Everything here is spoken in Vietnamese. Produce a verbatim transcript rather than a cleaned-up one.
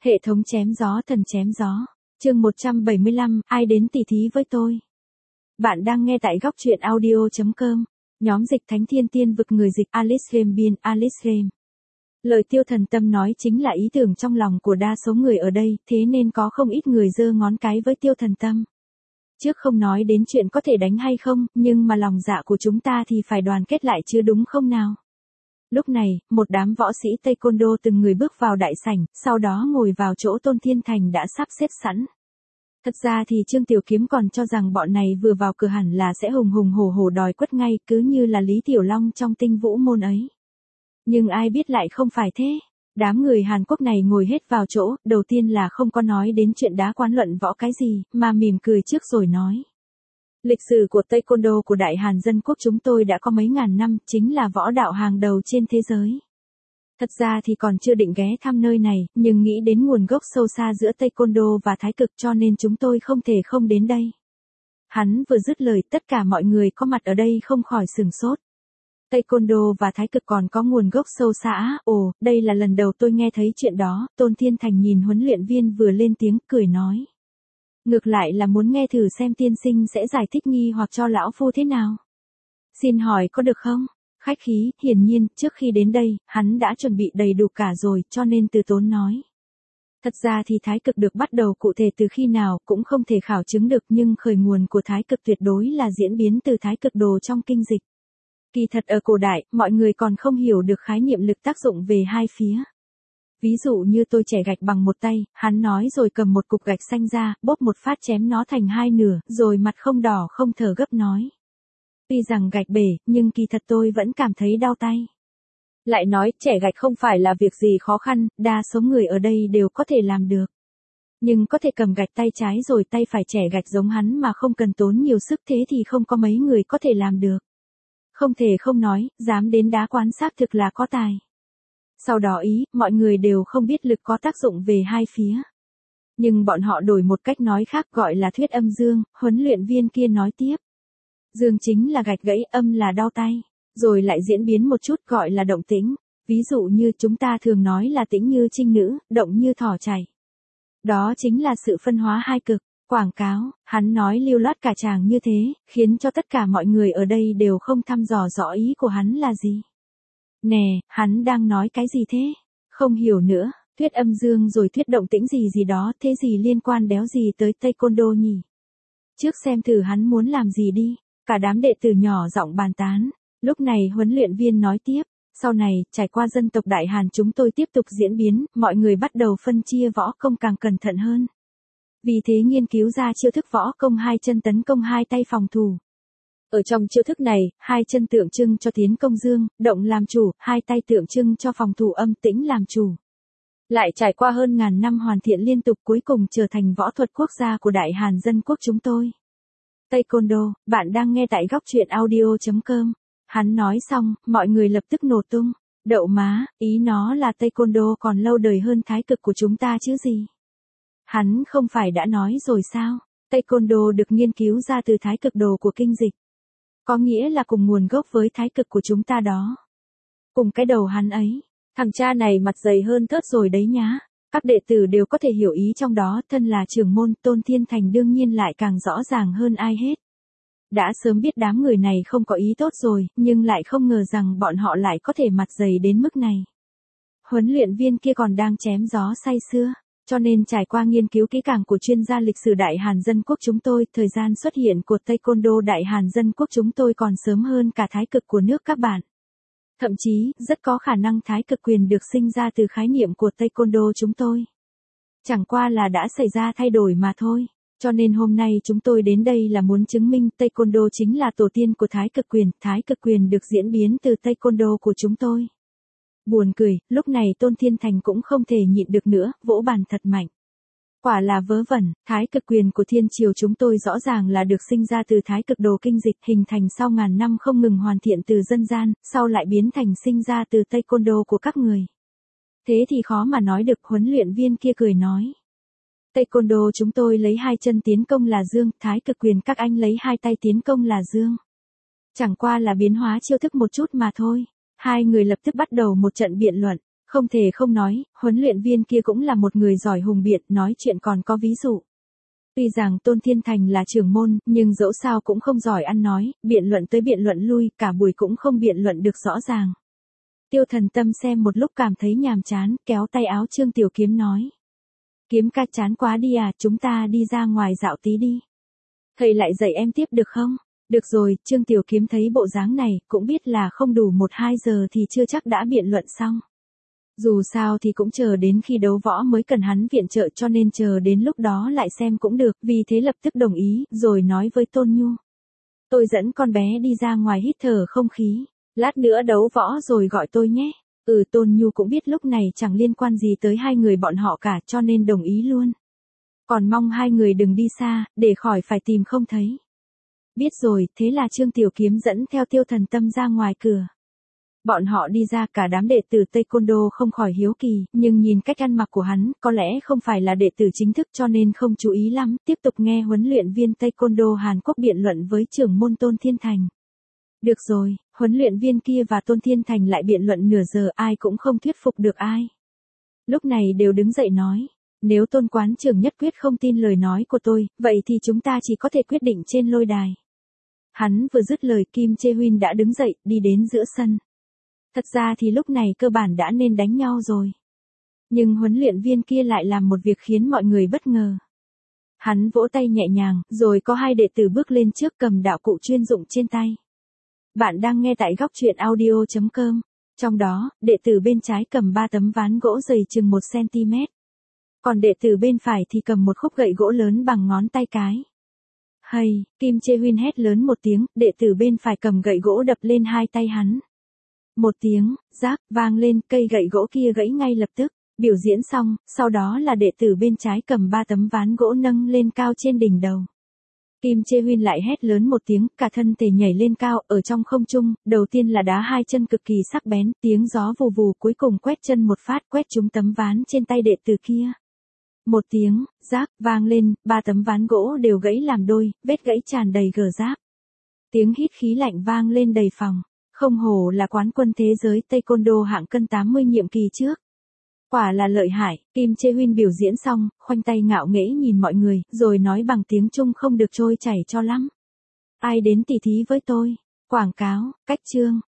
Hệ thống chém gió thần chém gió. Chương một trăm bảy mươi lăm, ai đến tỉ thí với tôi? Bạn đang nghe tại góc truyện audio chấm com. Nhóm dịch Thánh Thiên Tiên vực người dịch Alice Rem biên Alice Rem. Lời Tiêu Thần Tâm nói chính là ý tưởng trong lòng của đa số người ở đây, thế nên có không ít người giơ ngón cái với Tiêu Thần Tâm. Trước không nói đến chuyện có thể đánh hay không, nhưng mà lòng dạ của chúng ta thì phải đoàn kết lại chứ đúng không nào? Lúc này, một đám võ sĩ Taekwondo từng người bước vào đại sảnh, sau đó ngồi vào chỗ Tôn Thiên Thành đã sắp xếp sẵn. Thật ra thì Trương Tiểu Kiếm còn cho rằng bọn này vừa vào cửa hẳn là sẽ hùng hùng hổ hổ đòi quất ngay, cứ như là Lý Tiểu Long trong Tinh Vũ môn ấy. Nhưng ai biết lại không phải thế. Đám người Hàn Quốc này ngồi hết vào chỗ, đầu tiên là không có nói đến chuyện đá quán luận võ cái gì, mà mỉm cười trước rồi nói. Lịch sử của Taekwondo của Đại Hàn Dân Quốc chúng tôi đã có mấy ngàn năm, chính là võ đạo hàng đầu trên thế giới. Thật ra thì còn chưa định ghé thăm nơi này, nhưng nghĩ đến nguồn gốc sâu xa giữa Taekwondo và Thái Cực cho nên chúng tôi không thể không đến đây. Hắn vừa dứt lời, tất cả mọi người có mặt ở đây không khỏi sửng sốt. Taekwondo và Thái Cực còn có nguồn gốc sâu xa, ồ, đây là lần đầu tôi nghe thấy chuyện đó. Tôn Thiên Thành nhìn huấn luyện viên vừa lên tiếng, cười nói. Ngược lại là muốn nghe thử xem tiên sinh sẽ giải thích nghi hoặc cho lão phu thế nào. Xin hỏi có được không? Khách khí, hiển nhiên, trước khi đến đây, hắn đã chuẩn bị đầy đủ cả rồi, cho nên từ tốn nói. Thật ra thì Thái Cực được bắt đầu cụ thể từ khi nào cũng không thể khảo chứng được, nhưng khởi nguồn của Thái Cực tuyệt đối là diễn biến từ Thái Cực đồ trong kinh dịch. Kỳ thật ở cổ đại, mọi người còn không hiểu được khái niệm lực tác dụng về hai phía. Ví dụ như tôi chẻ gạch bằng một tay, hắn nói rồi cầm một cục gạch xanh ra, bóp một phát chém nó thành hai nửa, rồi mặt không đỏ không thở gấp nói. Tuy rằng gạch bể, nhưng kỳ thật tôi vẫn cảm thấy đau tay. Lại nói, chẻ gạch không phải là việc gì khó khăn, đa số người ở đây đều có thể làm được. Nhưng có thể cầm gạch tay trái rồi tay phải chẻ gạch giống hắn mà không cần tốn nhiều sức, thế thì không có mấy người có thể làm được. Không thể không nói, dám đến đá quán xác thực là có tài. Sau đó ý, mọi người đều không biết lực có tác dụng về hai phía. Nhưng bọn họ đổi một cách nói khác gọi là thuyết âm dương, huấn luyện viên kia nói tiếp. Dương chính là gạch gãy, âm là đau tay. Rồi lại diễn biến một chút gọi là động tĩnh. Ví dụ như chúng ta thường nói là tĩnh như trinh nữ, động như thỏ chảy. Đó chính là sự phân hóa hai cực. Quảng cáo, hắn nói lưu loát cả chàng như thế, khiến cho tất cả mọi người ở đây đều không thăm dò rõ ý của hắn là gì. Nè, hắn đang nói cái gì thế? Không hiểu nữa, thuyết âm dương rồi thuyết động tĩnh gì gì đó, thế gì liên quan đéo gì tới Taekwondo nhỉ? Trước xem thử hắn muốn làm gì đi, cả đám đệ tử nhỏ giọng bàn tán. Lúc này huấn luyện viên nói tiếp, sau này, trải qua dân tộc Đại Hàn chúng tôi tiếp tục diễn biến, mọi người bắt đầu phân chia võ công càng cẩn thận hơn. Vì thế nghiên cứu ra chiêu thức võ công hai chân tấn công hai tay phòng thủ. Ở trong chiêu thức này, hai chân tượng trưng cho tiến công dương, động làm chủ, hai tay tượng trưng cho phòng thủ âm tĩnh làm chủ. Lại trải qua hơn ngàn năm hoàn thiện liên tục cuối cùng trở thành võ thuật quốc gia của Đại Hàn Dân Quốc chúng tôi. Taekwondo, bạn đang nghe tại góc truyện audio chấm com. Hắn nói xong, mọi người lập tức nổ tung. Đậu má, ý nó là Taekwondo còn lâu đời hơn Thái Cực của chúng ta chứ gì. Hắn không phải đã nói rồi sao? Taekwondo được nghiên cứu ra từ Thái Cực đồ của kinh dịch. Có nghĩa là cùng nguồn gốc với Thái Cực của chúng ta đó. Cùng cái đầu hắn ấy. Thằng cha này mặt dày hơn thớt rồi đấy nhá. Các đệ tử đều có thể hiểu ý trong đó, thân là trưởng môn Tôn Thiên Thành đương nhiên lại càng rõ ràng hơn ai hết. Đã sớm biết đám người này không có ý tốt rồi, nhưng lại không ngờ rằng bọn họ lại có thể mặt dày đến mức này. Huấn luyện viên kia còn đang chém gió say sưa. Cho nên trải qua nghiên cứu kỹ càng của chuyên gia lịch sử Đại Hàn Dân Quốc chúng tôi, thời gian xuất hiện của Taekwondo Đại Hàn Dân Quốc chúng tôi còn sớm hơn cả Thái Cực của nước các bạn. Thậm chí, rất có khả năng Thái Cực quyền được sinh ra từ khái niệm của Taekwondo chúng tôi. Chẳng qua là đã xảy ra thay đổi mà thôi. Cho nên hôm nay chúng tôi đến đây là muốn chứng minh Taekwondo chính là tổ tiên của Thái Cực quyền, Thái Cực quyền được diễn biến từ Taekwondo của chúng tôi. Buồn cười, lúc này Tôn Thiên Thành cũng không thể nhịn được nữa, vỗ bàn thật mạnh. Quả là vớ vẩn, Thái Cực quyền của thiên triều chúng tôi rõ ràng là được sinh ra từ Thái Cực đồ kinh dịch, hình thành sau ngàn năm không ngừng hoàn thiện từ dân gian, sau lại biến thành sinh ra từ Taekwondo của các người. Thế thì khó mà nói được, huấn luyện viên kia cười nói. Taekwondo chúng tôi lấy hai chân tiến công là dương, Thái Cực quyền các anh lấy hai tay tiến công là dương. Chẳng qua là biến hóa chiêu thức một chút mà thôi. Hai người lập tức bắt đầu một trận biện luận. Không thể không nói, huấn luyện viên kia cũng là một người giỏi hùng biện, nói chuyện còn có ví dụ. Tuy rằng Tôn Thiên Thành là trưởng môn, nhưng dẫu sao cũng không giỏi ăn nói, biện luận tới biện luận lui, cả buổi cũng không biện luận được rõ ràng. Tiêu Thần Tâm xem một lúc cảm thấy nhàm chán, kéo tay áo Trương Tiểu Kiếm nói. Kiếm ca chán quá đi à, chúng ta đi ra ngoài dạo tí đi. Thầy lại dạy em tiếp được không? Được rồi, Trương Tiểu Kiếm thấy bộ dáng này, cũng biết là không đủ một hai giờ thì chưa chắc đã biện luận xong. Dù sao thì cũng chờ đến khi đấu võ mới cần hắn viện trợ, cho nên chờ đến lúc đó lại xem cũng được, vì thế lập tức đồng ý, rồi nói với Tôn Nhu. Tôi dẫn con bé đi ra ngoài hít thở không khí, lát nữa đấu võ rồi gọi tôi nhé. Ừ, Tôn Nhu cũng biết lúc này chẳng liên quan gì tới hai người bọn họ cả, cho nên đồng ý luôn. Còn mong hai người đừng đi xa, để khỏi phải tìm không thấy. Biết rồi, thế là Trương Tiểu Kiếm dẫn theo Tiêu Thần Tâm ra ngoài cửa. Bọn họ đi ra, cả đám đệ tử Taekwondo không khỏi hiếu kỳ, nhưng nhìn cách ăn mặc của hắn, có lẽ không phải là đệ tử chính thức cho nên không chú ý lắm, tiếp tục nghe huấn luyện viên Taekwondo Hàn Quốc biện luận với trưởng môn Tôn Thiên Thành. Được rồi, huấn luyện viên kia và Tôn Thiên Thành lại biện luận nửa giờ, ai cũng không thuyết phục được ai. Lúc này đều đứng dậy nói, nếu Tôn quán trưởng nhất quyết không tin lời nói của tôi, vậy thì chúng ta chỉ có thể quyết định trên lôi đài. Hắn vừa dứt lời, Kim Chê Huyên đã đứng dậy, đi đến giữa sân. Thật ra thì lúc này cơ bản đã nên đánh nhau rồi. Nhưng huấn luyện viên kia lại làm một việc khiến mọi người bất ngờ. Hắn vỗ tay nhẹ nhàng, rồi có hai đệ tử bước lên trước cầm đạo cụ chuyên dụng trên tay. Bạn đang nghe tại góc truyện audio chấm com. Trong đó, đệ tử bên trái cầm ba tấm ván gỗ dày chừng một xăng-ti mét. Còn đệ tử bên phải thì cầm một khúc gậy gỗ lớn bằng ngón tay cái. Hay, Kim Chê Huyên hét lớn một tiếng, đệ tử bên phải cầm gậy gỗ đập lên hai tay hắn. Một tiếng, rác, vang lên, cây gậy gỗ kia gãy ngay lập tức. Biểu diễn xong, sau đó là đệ tử bên trái cầm ba tấm ván gỗ nâng lên cao trên đỉnh đầu. Kim Chê Huyên lại hét lớn một tiếng, cả thân thể nhảy lên cao, ở trong không trung, đầu tiên là đá hai chân cực kỳ sắc bén, tiếng gió vù vù, cuối cùng quét chân một phát, quét trúng tấm ván trên tay đệ tử kia. Một tiếng, rác, vang lên, ba tấm ván gỗ đều gãy làm đôi, vết gãy tràn đầy gờ giáp. Tiếng hít khí lạnh vang lên đầy phòng. Không hổ là quán quân thế giới Taekwondo hạng cân tám mươi nhiệm kỳ trước. Quả là lợi hại, Kim Chê Huyên biểu diễn xong, khoanh tay ngạo nghễ nhìn mọi người, rồi nói bằng tiếng Trung không được trôi chảy cho lắm. Ai đến tỉ thí với tôi? Quảng cáo, cách chương.